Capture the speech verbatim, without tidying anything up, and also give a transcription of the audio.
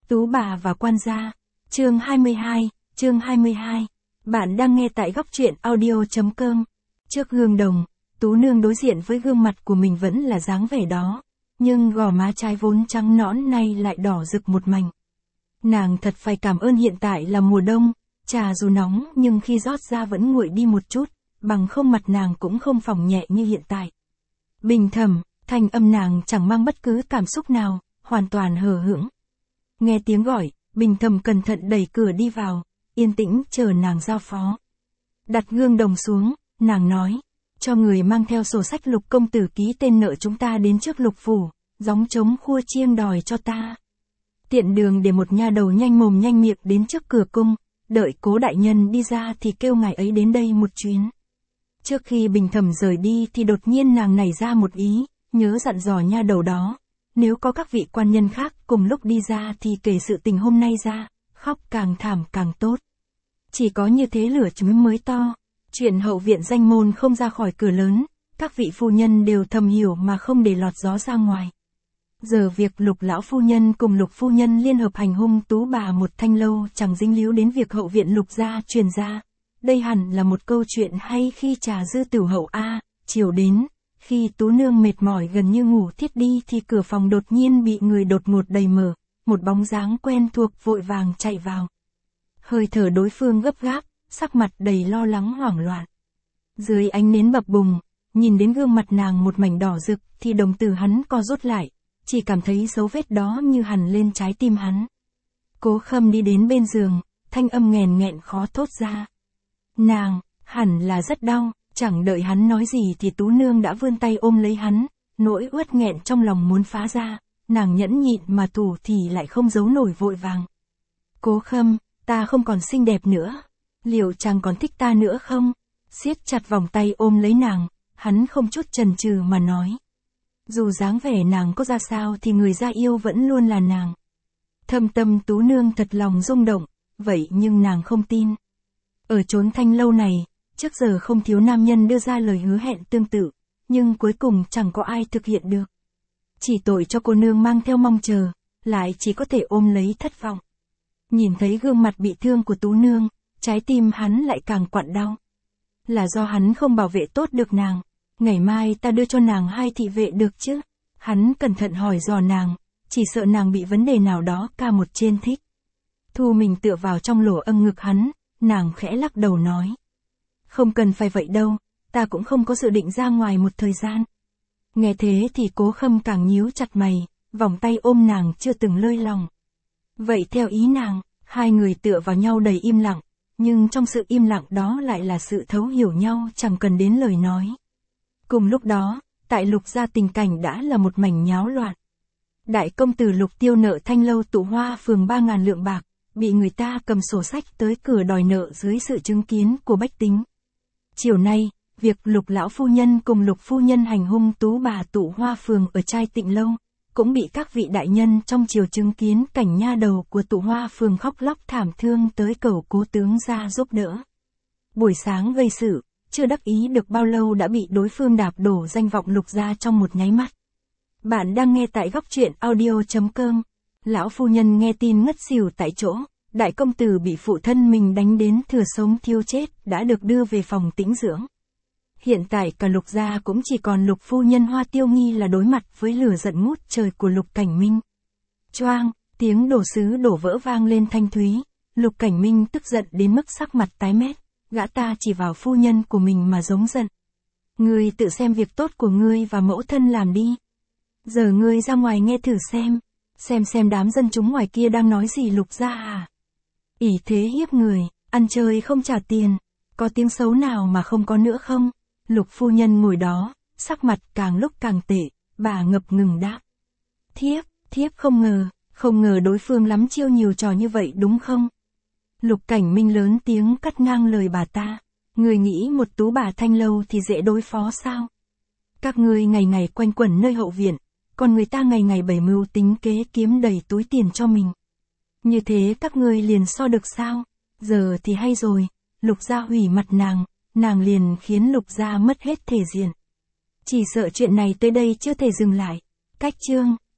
Tú bà và quan gia. Chương hai mươi hai, chương hai mươi hai. Bạn đang nghe tại góc truyện audio chấm com. Trước gương đồng, Tú nương đối diện với gương mặt của mình vẫn là dáng vẻ đó, nhưng gò má trái vốn trắng nõn nay lại đỏ rực một mảnh. Nàng thật phải cảm ơn hiện tại là mùa đông, trà dù nóng nhưng khi rót ra vẫn nguội đi một chút, bằng không mặt nàng cũng không phẳng nhẹ như hiện tại. Bình thầm, thanh âm nàng chẳng mang bất cứ cảm xúc nào, hoàn toàn hờ hững. Nghe tiếng gọi, Bình thầm cẩn thận đẩy cửa đi vào, yên tĩnh chờ nàng giao phó. Đặt gương đồng xuống, nàng nói, cho người mang theo sổ sách Lục công tử ký tên nợ chúng ta đến trước Lục phủ, gióng trống khua chiêng đòi cho ta. Tiện đường để một nha đầu nhanh mồm nhanh miệng đến trước cửa cung, đợi Cố đại nhân đi ra thì kêu ngài ấy đến đây một chuyến. Trước khi Bình thầm rời đi thì đột nhiên nàng nảy ra một ý, nhớ dặn dò nha đầu đó. Nếu có các vị quan nhân khác cùng lúc đi ra thì kể sự tình hôm nay ra, khóc càng thảm càng tốt. Chỉ có như thế lửa chúm mới to. Chuyện hậu viện danh môn không ra khỏi cửa lớn, các vị phu nhân đều thầm hiểu mà không để lọt gió ra ngoài. Giờ việc Lục lão phu nhân cùng Lục phu nhân liên hợp hành hung Tú bà một thanh lâu chẳng dính líu đến việc hậu viện Lục gia truyền ra. Đây hẳn là một câu chuyện hay khi trà dư tửu hậu a. Chiều đến, khi Tú nương mệt mỏi gần như ngủ thiếp đi thì cửa phòng đột nhiên bị người đột ngột đẩy mở, một bóng dáng quen thuộc vội vàng chạy vào. Hơi thở đối phương gấp gáp, sắc mặt đầy lo lắng hoảng loạn. Dưới ánh nến bập bùng, nhìn đến gương mặt nàng một mảnh đỏ rực thì đồng tử hắn co rút lại, chỉ cảm thấy dấu vết đó như hằn lên trái tim hắn. Cố Khâm đi đến bên giường, thanh âm nghèn nghẹn khó thốt ra. Nàng, hẳn là rất đau. Chẳng đợi hắn nói gì thì Tú nương đã vươn tay ôm lấy hắn, nỗi uất nghẹn trong lòng muốn phá ra, nàng nhẫn nhịn mà thủ thì lại không giấu nổi vội vàng. Cố Khâm, ta không còn xinh đẹp nữa, liệu chàng còn thích ta nữa không? Siết chặt vòng tay ôm lấy nàng, hắn không chút chần chừ mà nói. Dù dáng vẻ nàng có ra sao thì người ra yêu vẫn luôn là nàng. Thâm tâm Tú nương thật lòng rung động, vậy nhưng nàng không tin. Ở chốn thanh lâu này, trước giờ không thiếu nam nhân đưa ra lời hứa hẹn tương tự, nhưng cuối cùng chẳng có ai thực hiện được. Chỉ tội cho cô nương mang theo mong chờ, lại chỉ có thể ôm lấy thất vọng. Nhìn thấy gương mặt bị thương của Tú nương, trái tim hắn lại càng quặn đau. Là do hắn không bảo vệ tốt được nàng, ngày mai ta đưa cho nàng hai thị vệ được chứ? Hắn cẩn thận hỏi dò nàng, chỉ sợ nàng bị vấn đề nào đó ca một trên thích. Thu mình tựa vào trong lỗ âng ngực hắn, nàng khẽ lắc đầu nói. Không cần phải vậy đâu, ta cũng không có dự định ra ngoài một thời gian. Nghe thế thì Cố Khâm càng nhíu chặt mày, vòng tay ôm nàng chưa từng lơi lòng. Vậy theo ý nàng, hai người tựa vào nhau đầy im lặng, nhưng trong sự im lặng đó lại là sự thấu hiểu nhau chẳng cần đến lời nói. Cùng lúc đó, tại Lục gia tình cảnh đã là một mảnh nháo loạn. Đại công tử Lục tiêu nợ thanh lâu Tụ Hoa phường ba ngàn lượng bạc, bị người ta cầm sổ sách tới cửa đòi nợ dưới sự chứng kiến của bách tính. Chiều nay, việc Lục lão phu nhân cùng Lục phu nhân hành hung Tú bà Tụ Hoa phường ở trai Tịnh lâu, cũng bị các vị đại nhân trong triều chứng kiến cảnh nha đầu của Tụ Hoa phường khóc lóc thảm thương tới cầu Cố tướng ra giúp đỡ. Buổi sáng gây sự, chưa đắc ý được bao lâu đã bị đối phương đạp đổ danh vọng Lục gia trong một nháy mắt. Bạn đang nghe tại góc truyện audio chấm com. Lão phu nhân nghe tin ngất xỉu tại chỗ. Đại công tử bị phụ thân mình đánh đến thừa sống thiêu chết đã được đưa về phòng tĩnh dưỡng. Hiện tại cả Lục gia cũng chỉ còn Lục phu nhân Hoa Tiêu Nghi là đối mặt với lửa giận ngút trời của Lục Cảnh Minh. Choang, tiếng đồ sứ đổ vỡ vang lên thanh thúy. Lục Cảnh Minh tức giận đến mức sắc mặt tái mét, gã ta chỉ vào phu nhân của mình mà giống giận. Ngươi tự xem việc tốt của ngươi và mẫu thân làm đi. Giờ ngươi ra ngoài nghe thử xem, xem xem đám dân chúng ngoài kia đang nói gì Lục gia à. Ỷ thế hiếp người, ăn chơi không trả tiền, có tiếng xấu nào mà không có nữa không? Lục phu nhân ngồi đó, sắc mặt càng lúc càng tệ, bà ngập ngừng đáp. Thiếp, thiếp không ngờ, không ngờ đối phương lắm chiêu nhiều trò như vậy đúng không? Lục Cảnh Minh lớn tiếng cắt ngang lời bà ta. Người nghĩ một Tú bà thanh lâu thì dễ đối phó sao? Các ngươi ngày ngày quanh quẩn nơi hậu viện, còn người ta ngày ngày bày mưu tính kế kiếm đầy túi tiền cho mình. Như thế các ngươi liền so được sao? Giờ thì hay rồi, Lục gia hủy mặt nàng, nàng liền khiến Lục gia mất hết thể diện. Chỉ sợ chuyện này tới đây chưa thể dừng lại. Cách chương.